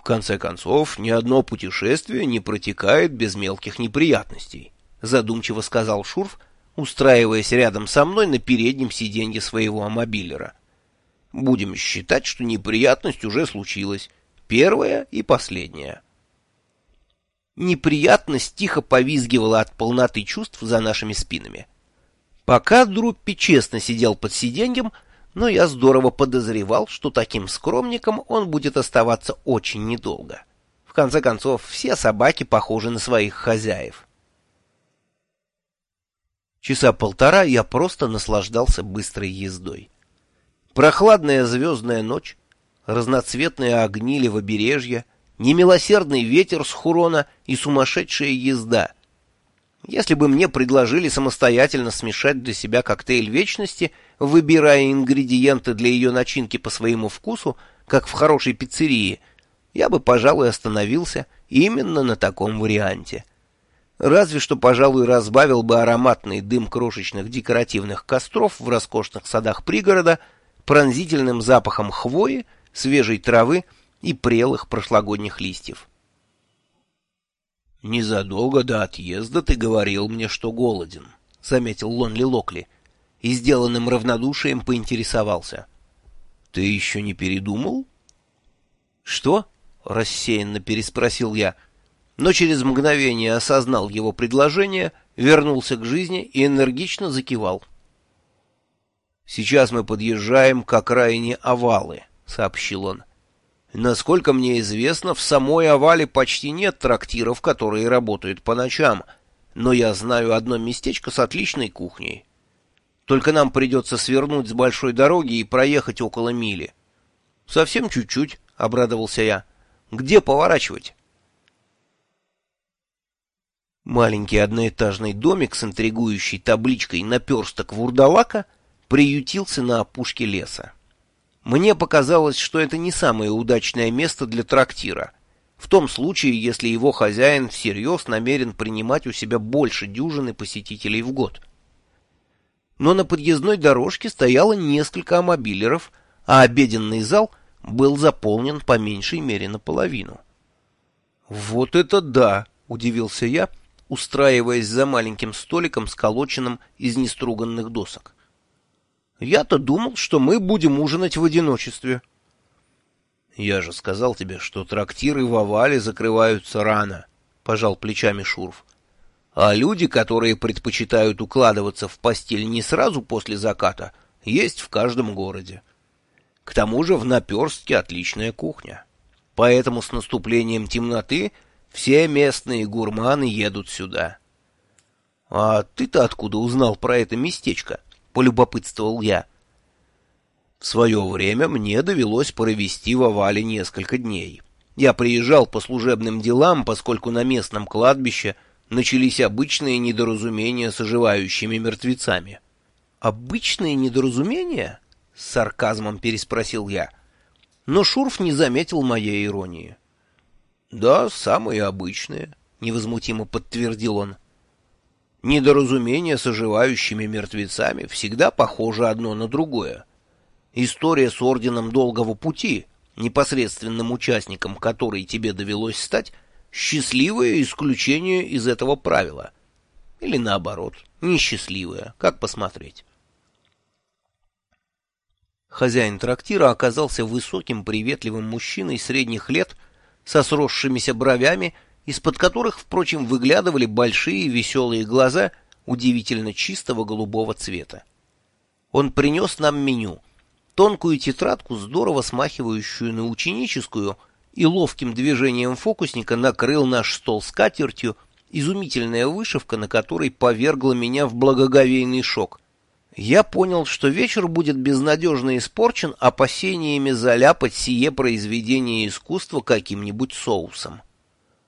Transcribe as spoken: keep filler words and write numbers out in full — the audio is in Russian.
конце концов, ни одно путешествие не протекает без мелких неприятностей, задумчиво сказал Шурф, устраиваясь рядом со мной на переднем сиденье своего амобилера. Будем считать, что неприятность уже случилась, первая и последняя. Неприятность тихо повизгивала от полноты чувств за нашими спинами. Пока Друппи честно сидел под сиденьем, но я здорово подозревал, что таким скромником он будет оставаться очень недолго. В конце концов, все собаки похожи на своих хозяев. Часа полтора я просто наслаждался быстрой ездой. Прохладная звездная ночь, разноцветные огни левобережья, немилосердный ветер с Хурона и сумасшедшая езда. Если бы мне предложили самостоятельно смешать для себя коктейль вечности, выбирая ингредиенты для ее начинки по своему вкусу, как в хорошей пиццерии, я бы, пожалуй, остановился именно на таком варианте. Разве что, пожалуй, разбавил бы ароматный дым крошечных декоративных костров в роскошных садах пригорода пронзительным запахом хвои, свежей травы и прелых прошлогодних листьев. «Незадолго до отъезда ты говорил мне, что голоден», — заметил Лонли Локли, и сделанным равнодушием поинтересовался. «Ты еще не передумал?» «Что?» — рассеянно переспросил я, но через мгновение осознал его предложение, вернулся к жизни и энергично закивал. «Сейчас мы подъезжаем к окраине Авалы», — сообщил он. Насколько мне известно, в самой Авале почти нет трактиров, которые работают по ночам, но я знаю одно местечко с отличной кухней. Только нам придется свернуть с большой дороги и проехать около мили. — Совсем чуть-чуть, — обрадовался я. — Где поворачивать? Маленький одноэтажный домик с интригующей табличкой «Наперсток вурдалака» приютился на опушке леса. Мне показалось, что это не самое удачное место для трактира, в том случае, если его хозяин всерьез намерен принимать у себя больше дюжины посетителей в год. Но на подъездной дорожке стояло несколько амобилеров, а обеденный зал был заполнен по меньшей мере наполовину. «Вот это да!» — удивился я, устраиваясь за маленьким столиком, сколоченным из неструганных досок. Я-то думал, что мы будем ужинать в одиночестве. — Я же сказал тебе, что трактиры в Авале закрываются рано, — пожал плечами Шурф. — А люди, которые предпочитают укладываться в постель не сразу после заката, есть в каждом городе. К тому же в Наперстке отличная кухня. Поэтому с наступлением темноты все местные гурманы едут сюда. — А ты-то откуда узнал про это местечко? — полюбопытствовал я. В свое время мне довелось провести в Авале несколько дней. Я приезжал по служебным делам, поскольку на местном кладбище начались обычные недоразумения с оживающими мертвецами. «Обычные недоразумения?» — с сарказмом переспросил я. Но Шурф не заметил моей иронии. «Да, самые обычные», — невозмутимо подтвердил он. Недоразумения с оживающими мертвецами всегда похожи одно на другое. История с Орденом Долгого Пути, непосредственным участником которой тебе довелось стать, счастливое исключение из этого правила. Или наоборот, несчастливое, как посмотреть. Хозяин трактира оказался высоким, приветливым мужчиной средних лет со сросшимися бровями, из-под которых, впрочем, выглядывали большие веселые глаза удивительно чистого голубого цвета. Он принес нам меню, тонкую тетрадку, здорово смахивающую на ученическую, и ловким движением фокусника накрыл наш стол скатертью, изумительная вышивка на которой повергла меня в благоговейный шок. Я понял, что вечер будет безнадежно испорчен опасениями заляпать сие произведение искусства каким-нибудь соусом.